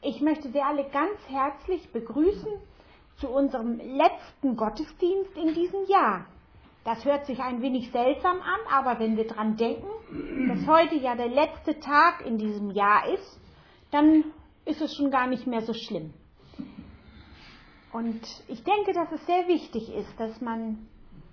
Ich möchte Sie alle ganz herzlich begrüßen zu unserem letzten Gottesdienst in diesem Jahr. Das hört sich ein wenig seltsam an, aber wenn wir dran denken, dass heute ja der letzte Tag in diesem Jahr ist, dann ist es schon gar nicht mehr so schlimm. Und ich denke, dass es sehr wichtig ist, dass man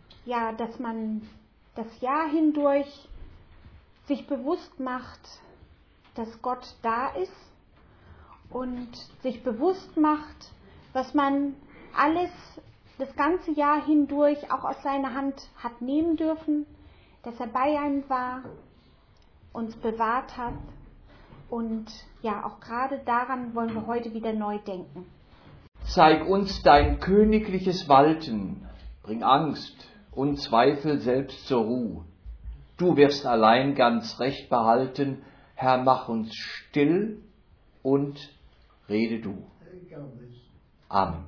das Jahr hindurch sich bewusst macht, dass Gott da ist und sich bewusst macht, was man alles das ganze Jahr hindurch auch aus seiner Hand hat nehmen dürfen, dass er bei einem war, uns bewahrt hat und ja, auch gerade daran wollen wir heute wieder neu denken. Zeig uns dein königliches Walten, bring Angst und Zweifel selbst zur Ruhe. Du wirst allein ganz recht behalten, Herr, mach uns still und rede du. Amen.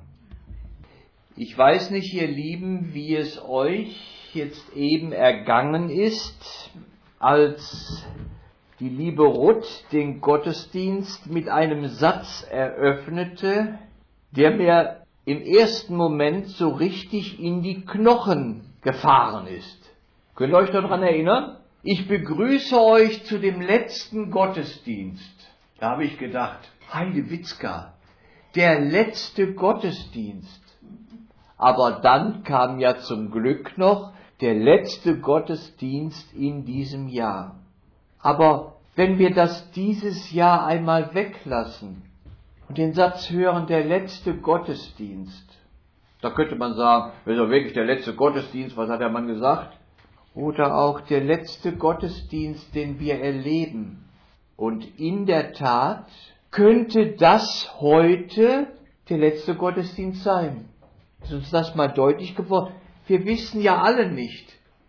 Ich weiß nicht, ihr Lieben, wie es euch jetzt eben ergangen ist, als die liebe Ruth den Gottesdienst mit einem Satz eröffnete, der mir im ersten Moment so richtig in die Knochen gefahren ist. Könnt ihr euch daran erinnern? Ich begrüße euch zu dem letzten Gottesdienst. Da habe ich gedacht, Heidewitzka, der letzte Gottesdienst. Aber dann kam ja zum Glück noch der letzte Gottesdienst in diesem Jahr. Aber wenn wir das dieses Jahr einmal weglassen und den Satz hören, der letzte Gottesdienst, da könnte man sagen, das ist doch wirklich der letzte Gottesdienst, was hat der Mann gesagt? Oder auch der letzte Gottesdienst, den wir erleben. Und in der Tat könnte das heute der letzte Gottesdienst sein. Ist uns das mal deutlich geworden? Wir wissen ja alle nicht,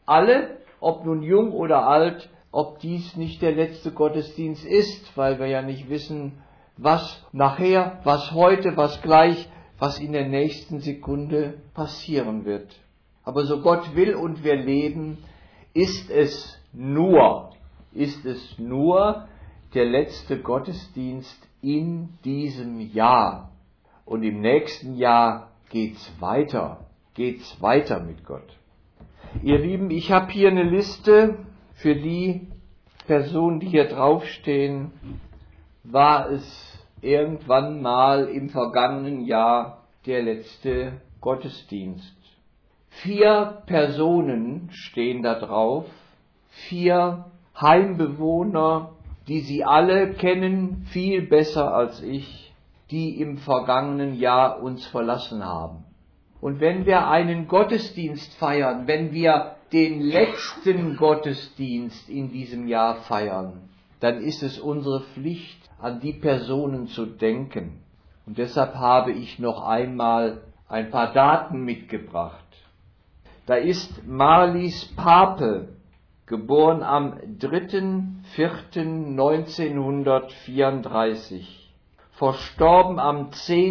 ob nun jung oder alt, ob dies nicht der letzte Gottesdienst ist, weil wir ja nicht wissen, was nachher, was heute, was gleich, was in der nächsten Sekunde passieren wird. Aber so Gott will und wir leben, ist es nur der letzte Gottesdienst in diesem Jahr. Und im nächsten Jahr geht's weiter mit Gott. Ihr Lieben, ich habe hier eine Liste für die Personen, die hier draufstehen. War es irgendwann mal im vergangenen Jahr der letzte Gottesdienst? 4 Personen stehen da drauf, 4 Heimbewohner, die Sie alle kennen, viel besser als ich, die im vergangenen Jahr uns verlassen haben. Und wenn wir einen Gottesdienst feiern, wenn wir den letzten Gottesdienst in diesem Jahr feiern, dann ist es unsere Pflicht, an die Personen zu denken. Und deshalb habe ich noch einmal ein paar Daten mitgebracht. Da ist Marlies Pape, geboren am 3.4.1934, verstorben am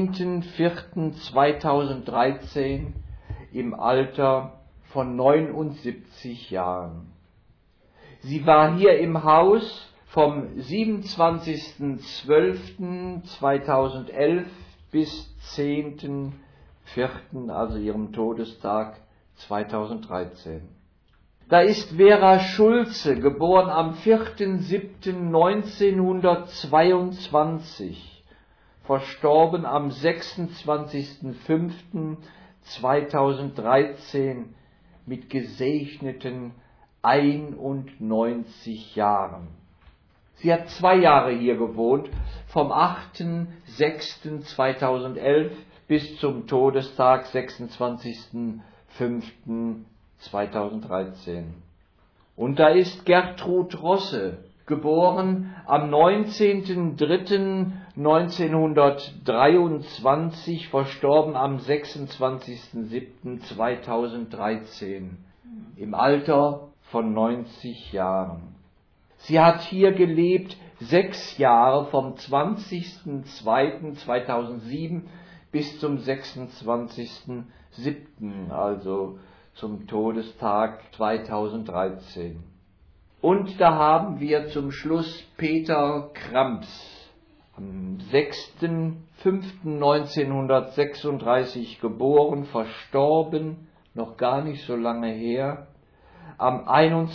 10.04.2013 im Alter von 79 Jahren. Sie war hier im Haus vom 27.12.2011 bis 10.04., also ihrem Todestag 2013. Da ist Vera Schulze, geboren am 4.07.1922, verstorben am 26.05.2013 mit gesegneten 91 Jahren. Sie hat 2 Jahre hier gewohnt, vom 8.06.2011 bis zum Todestag 26.05.2013. Und da ist Gertrud Rosse, geboren am 19.03.1923, verstorben am 26.07.2013 im Alter von 90 Jahren. Sie hat hier gelebt 6 Jahre, vom 20.02.2007 bis zum 26.07., also zum Todestag 2013. Und da haben wir zum Schluss Peter Kramps, am 6.5.1936 geboren, verstorben, noch gar nicht so lange her, am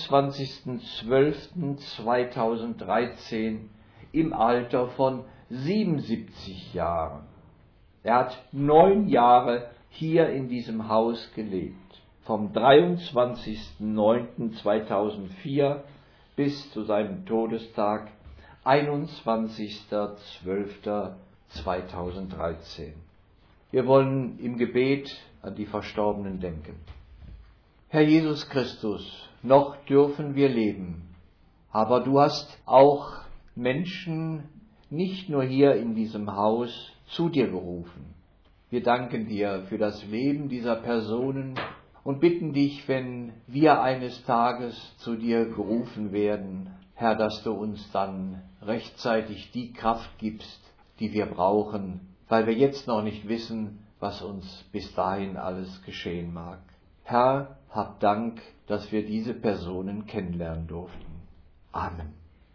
21.12.2013 im Alter von 77 Jahren. Er hat 9 Jahre hier in diesem Haus gelebt, vom 23.09.2004 bis zu seinem Todestag 21.12.2013. Wir wollen im Gebet an die Verstorbenen denken. Herr Jesus Christus, noch dürfen wir leben, aber du hast auch Menschen nicht nur hier in diesem Haus zu dir gerufen. Wir danken dir für das Leben dieser Personen und bitten dich, wenn wir eines Tages zu dir gerufen werden, Herr, dass du uns dann rechtzeitig die Kraft gibst, die wir brauchen, weil wir jetzt noch nicht wissen, was uns bis dahin alles geschehen mag. Herr, hab Dank, dass wir diese Personen kennenlernen durften. Amen.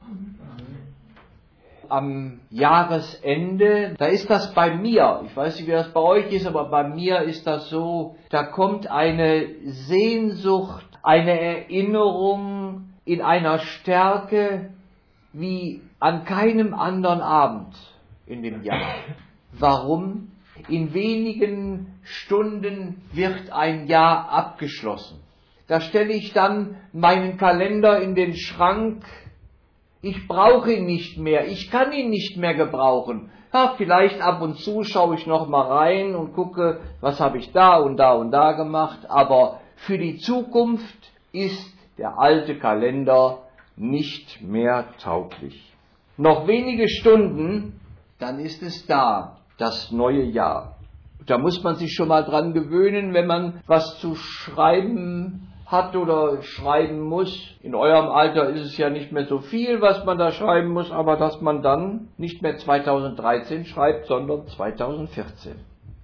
Am Jahresende, da ist das bei mir, ich weiß nicht, wie das bei euch ist, aber bei mir ist das so, da kommt eine Sehnsucht, eine Erinnerung in einer Stärke wie an keinem anderen Abend in dem Jahr. Warum? In wenigen Stunden wird ein Jahr abgeschlossen. Da stelle ich dann meinen Kalender in den Schrank. Ich brauche ihn nicht mehr, ich kann ihn nicht mehr gebrauchen. Ja, vielleicht ab und zu schaue ich noch mal rein und gucke, was habe ich da und da und da gemacht. Aber für die Zukunft ist der alte Kalender nicht mehr tauglich. Noch wenige Stunden, dann ist es da, das neue Jahr. Da muss man sich schon mal dran gewöhnen, wenn man was zu schreiben hat oder schreiben muss. In eurem Alter ist es ja nicht mehr so viel, was man da schreiben muss, aber dass man dann nicht mehr 2013 schreibt, sondern 2014.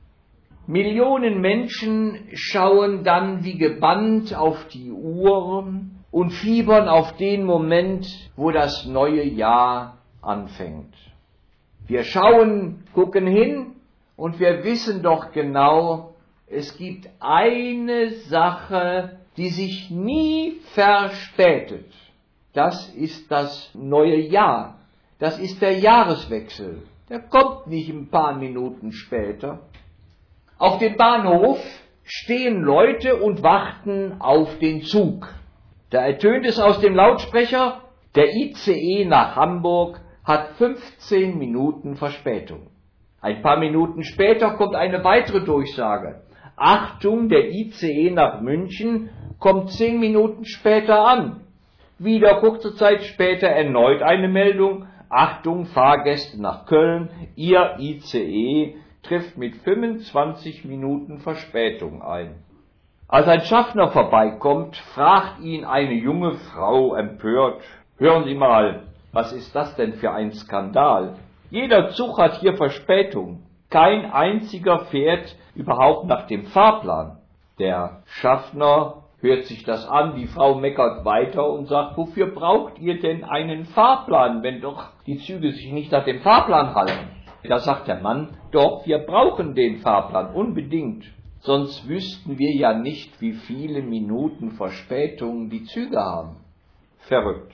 Millionen Menschen schauen dann wie gebannt auf die Uhren und fiebern auf den Moment, wo das neue Jahr anfängt. Wir schauen, gucken hin und wir wissen doch genau, es gibt eine Sache, die sich nie verspätet. Das ist das neue Jahr. Das ist der Jahreswechsel. Der kommt nicht ein paar Minuten später. Auf dem Bahnhof stehen Leute und warten auf den Zug. Da ertönt es aus dem Lautsprecher, der ICE nach Hamburg hat 15 Minuten Verspätung. Ein paar Minuten später kommt eine weitere Durchsage. Achtung, der ICE nach München kommt 10 Minuten später an. Wieder kurze Zeit später erneut eine Meldung. Achtung, Fahrgäste nach Köln, Ihr ICE trifft mit 25 Minuten Verspätung ein. Als ein Schaffner vorbeikommt, fragt ihn eine junge Frau empört: Hören Sie mal, was ist das denn für ein Skandal? Jeder Zug hat hier Verspätung. Kein einziger fährt überhaupt nach dem Fahrplan. Der Schaffner hört sich das an, die Frau meckert weiter und sagt: Wofür braucht ihr denn einen Fahrplan, wenn doch die Züge sich nicht nach dem Fahrplan halten? Da sagt der Mann: Doch, wir brauchen den Fahrplan unbedingt. Sonst wüssten wir ja nicht, wie viele Minuten Verspätung die Züge haben. Verrückt.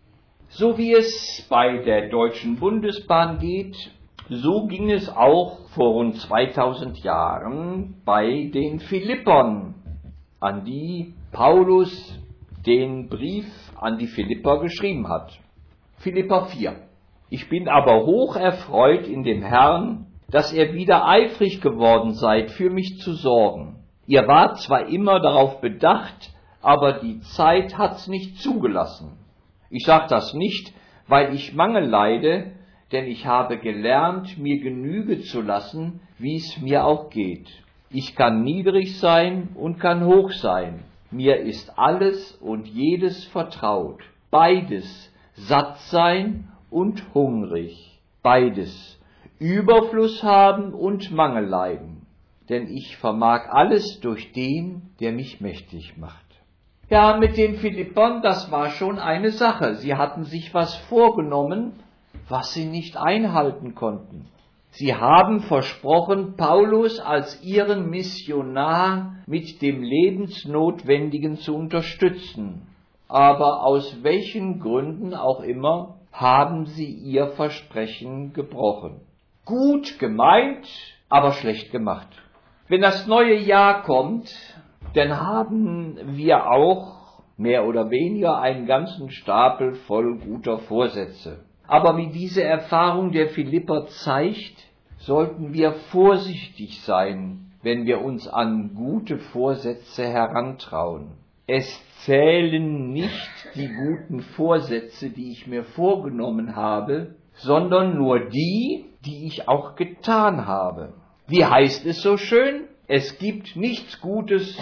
So wie es bei der Deutschen Bundesbahn geht, so ging es auch vor rund 2000 Jahren bei den Philippern, an die Paulus den Brief an die Philipper geschrieben hat. Philipper 4. Ich bin aber hoch erfreut in dem Herrn, dass ihr wieder eifrig geworden seid, für mich zu sorgen. Ihr wart zwar immer darauf bedacht, aber die Zeit hat's nicht zugelassen. Ich sage das nicht, weil ich Mangel leide, denn ich habe gelernt, mir Genüge zu lassen, wie es mir auch geht. Ich kann niedrig sein und kann hoch sein. Mir ist alles und jedes vertraut. Beides, satt sein und hungrig. Beides, Überfluss haben und Mangel leiden. Denn ich vermag alles durch den, der mich mächtig macht. Ja, mit den Philippern, das war schon eine Sache. Sie hatten sich was vorgenommen, was sie nicht einhalten konnten. Sie haben versprochen, Paulus als ihren Missionar mit dem Lebensnotwendigen zu unterstützen. Aber aus welchen Gründen auch immer haben sie ihr Versprechen gebrochen. Gut gemeint, aber schlecht gemacht. Wenn das neue Jahr kommt, dann haben wir auch mehr oder weniger einen ganzen Stapel voll guter Vorsätze. Aber wie diese Erfahrung der Philipper zeigt, sollten wir vorsichtig sein, wenn wir uns an gute Vorsätze herantrauen. Es zählen nicht die guten Vorsätze, die ich mir vorgenommen habe, sondern nur die, die ich auch getan habe. Wie heißt es so schön? Es gibt nichts Gutes,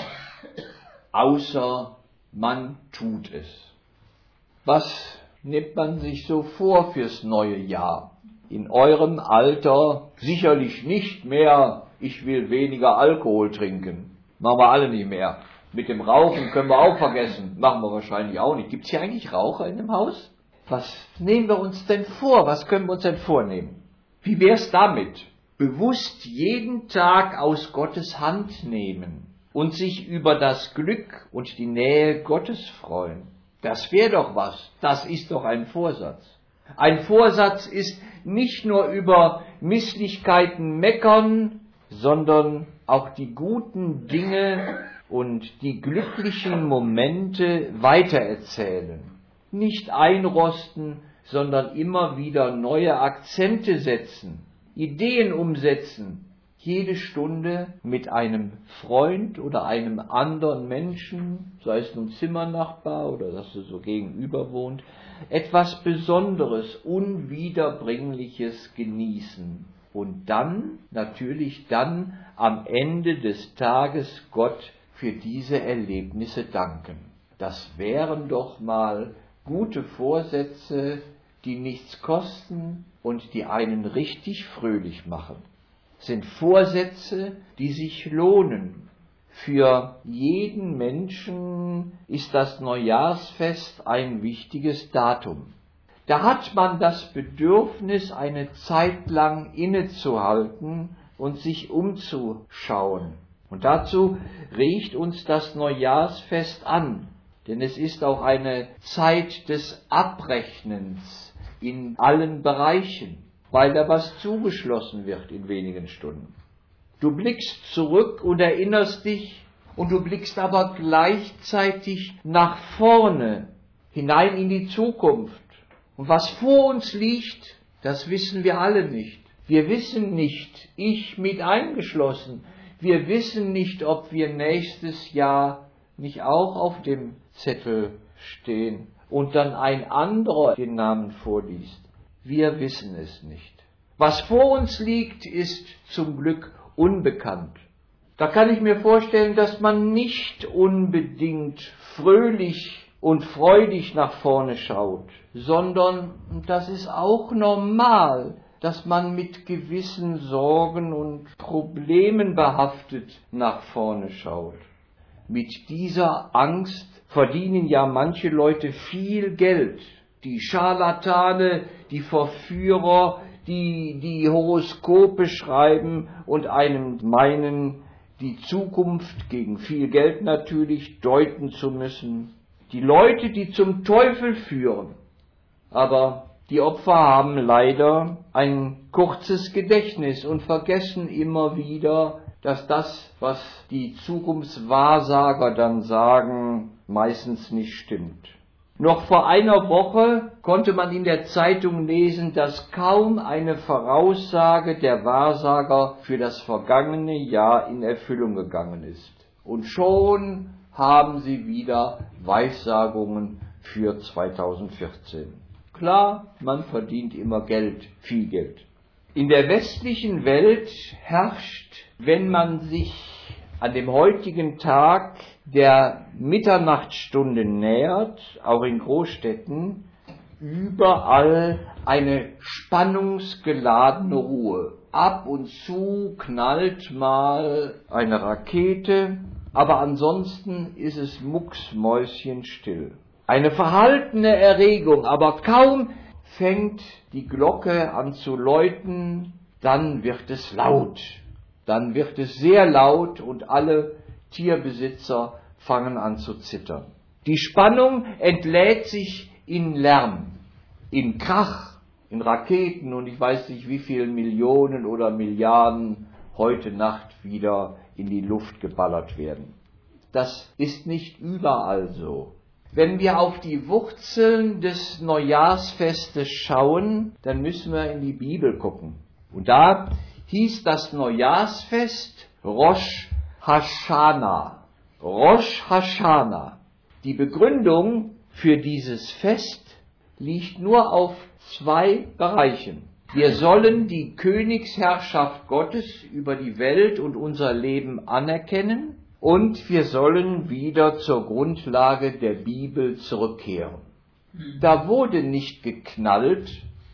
außer man tut es. Was nimmt man sich so vor fürs neue Jahr? In eurem Alter sicherlich nicht mehr, ich will weniger Alkohol trinken. Machen wir alle nicht mehr. Mit dem Rauchen können wir auch vergessen. Machen wir wahrscheinlich auch nicht. Gibt es hier eigentlich Raucher in dem Haus? Was nehmen wir uns denn vor? Was können wir uns denn vornehmen? Wie wär's damit? Bewusst jeden Tag aus Gottes Hand nehmen und sich über das Glück und die Nähe Gottes freuen. Das wäre doch was. Das ist doch ein Vorsatz. Ein Vorsatz ist nicht nur über Misslichkeiten meckern, sondern auch die guten Dinge und die glücklichen Momente weitererzählen. Nicht einrosten, sondern immer wieder neue Akzente setzen, Ideen umsetzen, jede Stunde mit einem Freund oder einem anderen Menschen, sei es nun Zimmernachbar oder dass du so gegenüber wohnt, etwas Besonderes, Unwiederbringliches genießen. Und dann, natürlich dann, am Ende des Tages Gott für diese Erlebnisse danken. Das wären doch mal gute Vorsätze, die nichts kosten und die einen richtig fröhlich machen. Sind Vorsätze, die sich lohnen. Für jeden Menschen ist das Neujahrsfest ein wichtiges Datum. Da hat man das Bedürfnis, eine Zeit lang innezuhalten und sich umzuschauen. Und dazu regt uns das Neujahrsfest an, denn es ist auch eine Zeit des Abrechnens in allen Bereichen, weil da was zugeschlossen wird in wenigen Stunden. Du blickst zurück und erinnerst dich, und du blickst aber gleichzeitig nach vorne, hinein in die Zukunft. Und was vor uns liegt, das wissen wir alle nicht. Wir wissen nicht, ich mit eingeschlossen, wir wissen nicht, ob wir nächstes Jahr nicht auch auf dem Zettel stehen und dann ein anderer den Namen vorliest. Wir wissen es nicht. Was vor uns liegt, ist zum Glück unbekannt. Da kann ich mir vorstellen, dass man nicht unbedingt fröhlich und freudig nach vorne schaut, sondern, und das ist auch normal, dass man mit gewissen Sorgen und Problemen behaftet nach vorne schaut. Mit dieser Angst verdienen ja manche Leute viel Geld. Die Scharlatane, die Verführer, die Horoskope schreiben und einem meinen, die Zukunft gegen viel Geld natürlich deuten zu müssen. Die Leute, die zum Teufel führen. Aber die Opfer haben leider ein kurzes Gedächtnis und vergessen immer wieder, dass das, was die Zukunftswahrsager dann sagen, meistens nicht stimmt. Noch vor einer Woche konnte man in der Zeitung lesen, dass kaum eine Voraussage der Wahrsager für das vergangene Jahr in Erfüllung gegangen ist. Und schon haben sie wieder Weissagungen für 2014. Klar, man verdient immer Geld, viel Geld. In der westlichen Welt herrscht, wenn man sich an dem heutigen Tag der Mitternachtsstunde nähert, auch in Großstädten, überall eine spannungsgeladene Ruhe. Ab und zu knallt mal eine Rakete, aber ansonsten ist es mucksmäuschenstill. Eine verhaltene Erregung, aber kaum fängt die Glocke an zu läuten, dann wird es laut. Dann wird es sehr laut und alle Tierbesitzer fangen an zu zittern. Die Spannung entlädt sich in Lärm, in Krach, in Raketen und ich weiß nicht wie viele Millionen oder Milliarden heute Nacht wieder in die Luft geballert werden. Das ist nicht überall so. Wenn wir auf die Wurzeln des Neujahrsfestes schauen, dann müssen wir in die Bibel gucken. Und da hieß das Neujahrsfest Rosh Hashanah. Rosh Hashanah. Die Begründung für dieses Fest liegt nur auf 2 Bereichen. Wir sollen die Königsherrschaft Gottes über die Welt und unser Leben anerkennen und wir sollen wieder zur Grundlage der Bibel zurückkehren. Da wurde nicht geknallt.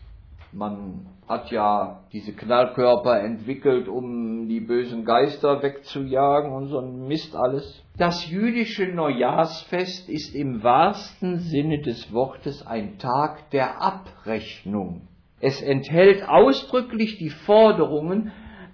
Man hat ja diese Knallkörper entwickelt, um die bösen Geister wegzujagen und so ein Mist alles. Das jüdische Neujahrsfest ist im wahrsten Sinne des Wortes ein Tag der Abrechnung. Es enthält ausdrücklich die Forderungen,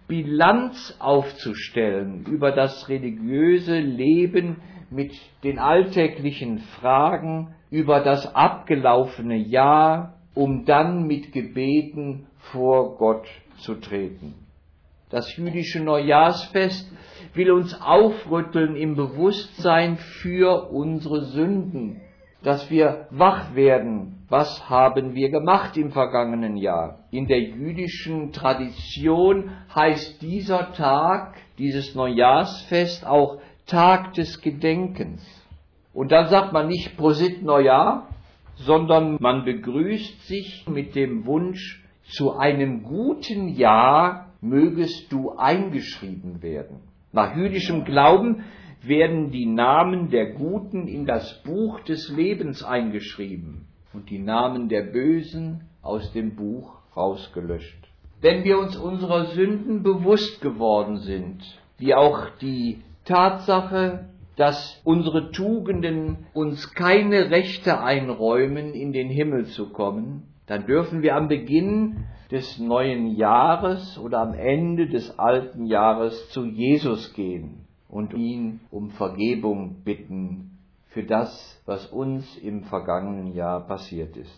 Bilanz aufzustellen über das religiöse Leben mit den alltäglichen Fragen, über das abgelaufene Jahr, um dann mit Gebeten vor Gott zu treten. Das jüdische Neujahrsfest will uns aufrütteln im Bewusstsein für unsere Sünden, dass wir wach werden. Was haben wir gemacht im vergangenen Jahr? In der jüdischen Tradition heißt dieser Tag, dieses Neujahrsfest auch Tag des Gedenkens. Und dann sagt man nicht Prosit Neujahr, sondern man begrüßt sich mit dem Wunsch, zu einem guten Jahr mögest du eingeschrieben werden. Nach jüdischem Glauben werden die Namen der Guten in das Buch des Lebens eingeschrieben und die Namen der Bösen aus dem Buch rausgelöscht. Wenn wir uns unserer Sünden bewusst geworden sind, wie auch die Tatsache, dass unsere Tugenden uns keine Rechte einräumen, in den Himmel zu kommen, dann dürfen wir am Beginn des neuen Jahres oder am Ende des alten Jahres zu Jesus gehen und ihn um Vergebung bitten für das, was uns im vergangenen Jahr passiert ist.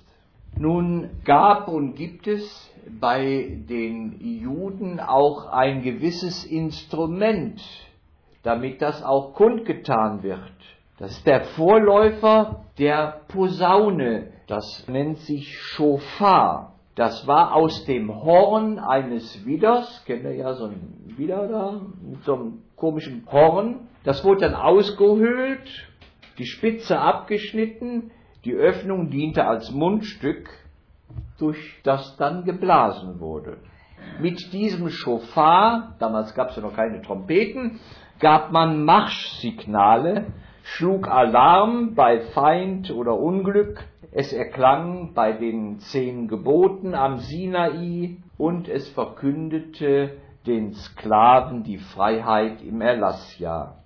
Nun gab und gibt es bei den Juden auch ein gewisses Instrument, damit das auch kundgetan wird. Das ist der Vorläufer der Posaune, das nennt sich Schofar. Das war aus dem Horn eines Widders, kennt ihr ja so ein Widder da, mit so einem komischen Horn. Das wurde dann ausgehöhlt, die Spitze abgeschnitten, die Öffnung diente als Mundstück, durch das dann geblasen wurde. Mit diesem Schofar, damals gab es ja noch keine Trompeten, gab man Marschsignale, schlug Alarm bei Feind oder Unglück, es erklang bei den 10 Geboten am Sinai und es verkündete den Sklaven die Freiheit im Erlassjahr.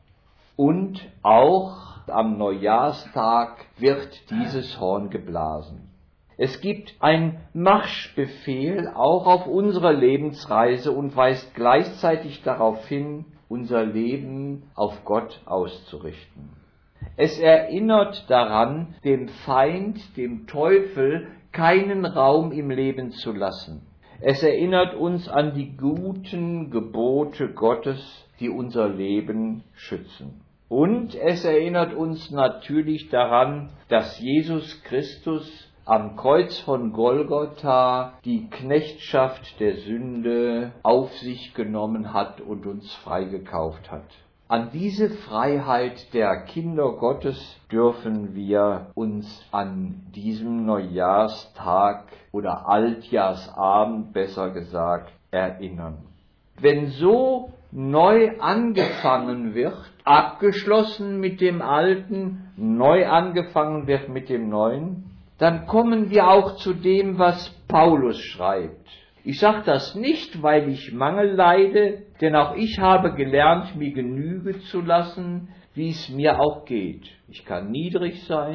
Und auch am Neujahrstag wird dieses Horn geblasen. Es gibt einen Marschbefehl auch auf unserer Lebensreise und weist gleichzeitig darauf hin, unser Leben auf Gott auszurichten. Es erinnert daran, dem Feind, dem Teufel, keinen Raum im Leben zu lassen. Es erinnert uns an die guten Gebote Gottes, die unser Leben schützen. Und es erinnert uns natürlich daran, dass Jesus Christus am Kreuz von Golgotha die Knechtschaft der Sünde auf sich genommen hat und uns freigekauft hat. An diese Freiheit der Kinder Gottes dürfen wir uns an diesem Neujahrstag oder Altjahrsabend, besser gesagt, erinnern. Wenn so neu angefangen wird, abgeschlossen mit dem Alten, neu angefangen wird mit dem Neuen, dann kommen wir auch zu dem, was Paulus schreibt. Ich sage das nicht, weil ich Mangel leide, denn auch ich habe gelernt, mir Genüge zu lassen, wie es mir auch geht. Ich kann niedrig sein, ich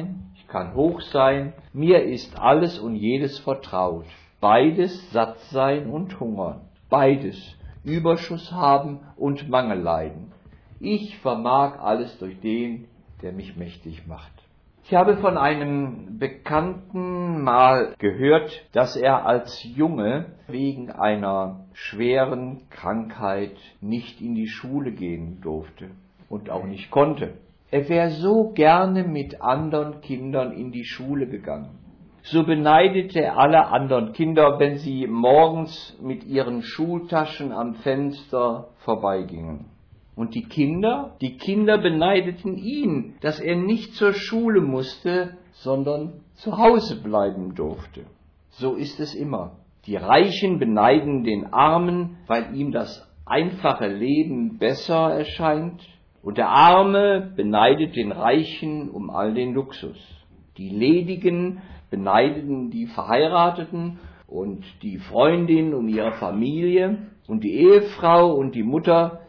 kann hoch sein, mir ist alles und jedes vertraut. Beides satt sein und hungern, beides Überschuss haben und Mangel leiden. Ich vermag alles durch den, der mich mächtig macht. Ich habe von einem Bekannten mal gehört, dass er als Junge wegen einer schweren Krankheit nicht in die Schule gehen durfte und auch nicht konnte. Er wäre so gerne mit anderen Kindern in die Schule gegangen. So beneidete er alle anderen Kinder, wenn sie morgens mit ihren Schultaschen am Fenster vorbeigingen. Und die Kinder beneideten ihn, dass er nicht zur Schule musste, sondern zu Hause bleiben durfte. So ist es immer. Die Reichen beneiden den Armen, weil ihm das einfache Leben besser erscheint. Und der Arme beneidet den Reichen um all den Luxus. Die Ledigen beneiden die Verheirateten und die Freundin um ihre Familie. Und die Ehefrau und Mutter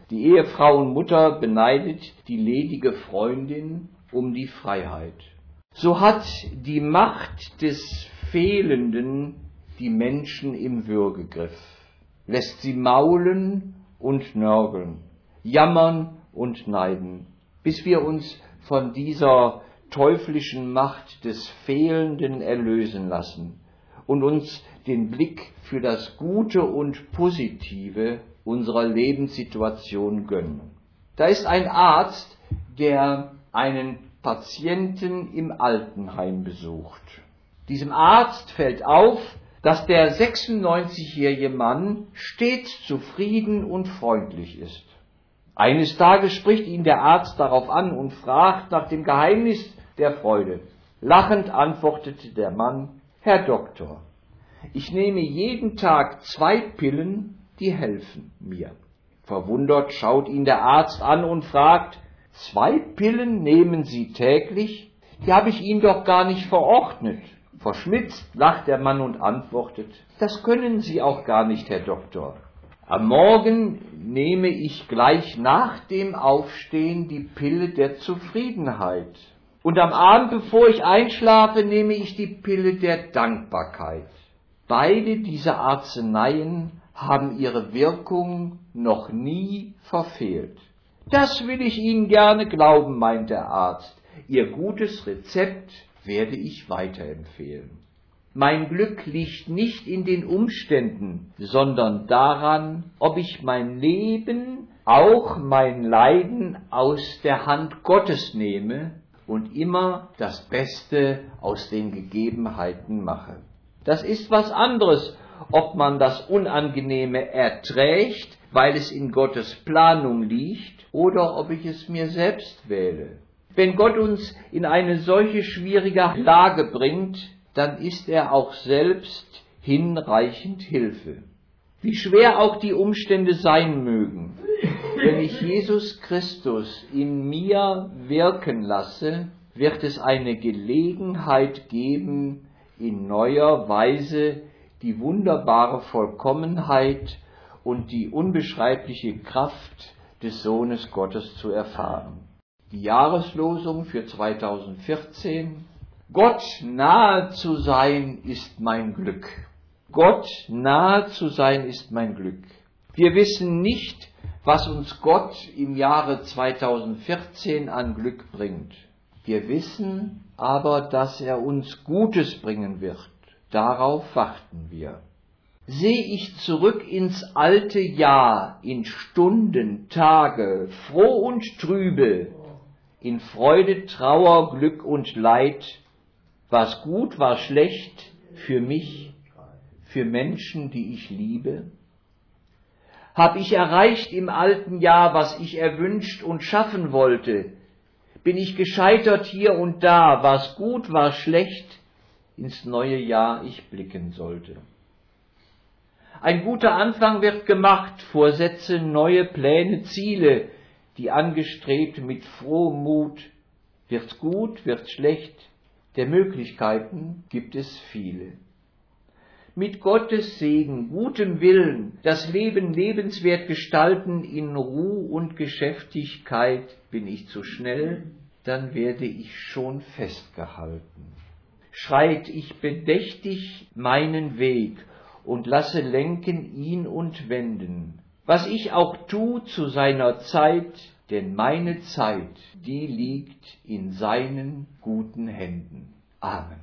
beneidet die ledige Freundin um die Freiheit. So hat die Macht des Fehlenden die Menschen im Würgegriff, lässt sie maulen und nörgeln, jammern und neiden, bis wir uns von dieser teuflischen Macht des Fehlenden erlösen lassen und uns den Blick für das Gute und Positive unserer Lebenssituation gönnen. Da ist ein Arzt, der einen Patienten im Altenheim besucht. Diesem Arzt fällt auf, dass der 96-jährige Mann stets zufrieden und freundlich ist. Eines Tages spricht ihn der Arzt darauf an und fragt nach dem Geheimnis der Freude. Lachend antwortete der Mann: Herr Doktor, ich nehme jeden Tag 2 Pillen, die helfen mir. Verwundert schaut ihn der Arzt an und fragt: 2 Pillen nehmen Sie täglich? Die habe ich Ihnen doch gar nicht verordnet. Verschmitzt lacht der Mann und antwortet: Das können Sie auch gar nicht, Herr Doktor. Am Morgen nehme ich gleich nach dem Aufstehen die Pille der Zufriedenheit. Und am Abend, bevor ich einschlafe, nehme ich die Pille der Dankbarkeit. Beide diese Arzneien haben ihre Wirkung noch nie verfehlt. Das will ich Ihnen gerne glauben, meint der Arzt. Ihr gutes Rezept werde ich weiterempfehlen. Mein Glück liegt nicht in den Umständen, sondern daran, ob ich mein Leben, auch mein Leiden aus der Hand Gottes nehme und immer das Beste aus den Gegebenheiten mache. Das ist was anderes, ob man das Unangenehme erträgt, weil es in Gottes Planung liegt, oder ob ich es mir selbst wähle. Wenn Gott uns in eine solche schwierige Lage bringt, dann ist er auch selbst hinreichend Hilfe. Wie schwer auch die Umstände sein mögen, wenn ich Jesus Christus in mir wirken lasse, wird es eine Gelegenheit geben, in neuer Weise die wunderbare Vollkommenheit und die unbeschreibliche Kraft des Sohnes Gottes zu erfahren. Die Jahreslosung für 2014: Gott nahe zu sein ist mein Glück. Gott nahe zu sein ist mein Glück. Wir wissen nicht, was uns Gott im Jahre 2014 an Glück bringt. Wir wissen aber, dass er uns Gutes bringen wird. Darauf warten wir. Sehe ich zurück ins alte Jahr, in Stunden, Tage, froh und trübe, in Freude, Trauer, Glück und Leid, war's gut, war schlecht für mich, für Menschen, die ich liebe? Hab ich erreicht im alten Jahr, was ich erwünscht und schaffen wollte? Bin ich gescheitert hier und da, war's gut, war's schlecht, ins neue Jahr ich blicken sollte? Ein guter Anfang wird gemacht, Vorsätze, neue Pläne, Ziele, die angestrebt mit frohem Mut. Wird's gut, wird's schlecht, der Möglichkeiten gibt es viele. Mit Gottes Segen, gutem Willen, das Leben lebenswert gestalten in Ruhe und Geschäftigkeit, bin ich zu schnell, dann werde ich schon festgehalten. Schreit ich bedächtig meinen Weg und lasse lenken ihn und wenden, was ich auch tu zu seiner Zeit, denn meine Zeit, die liegt in seinen guten Händen. Amen.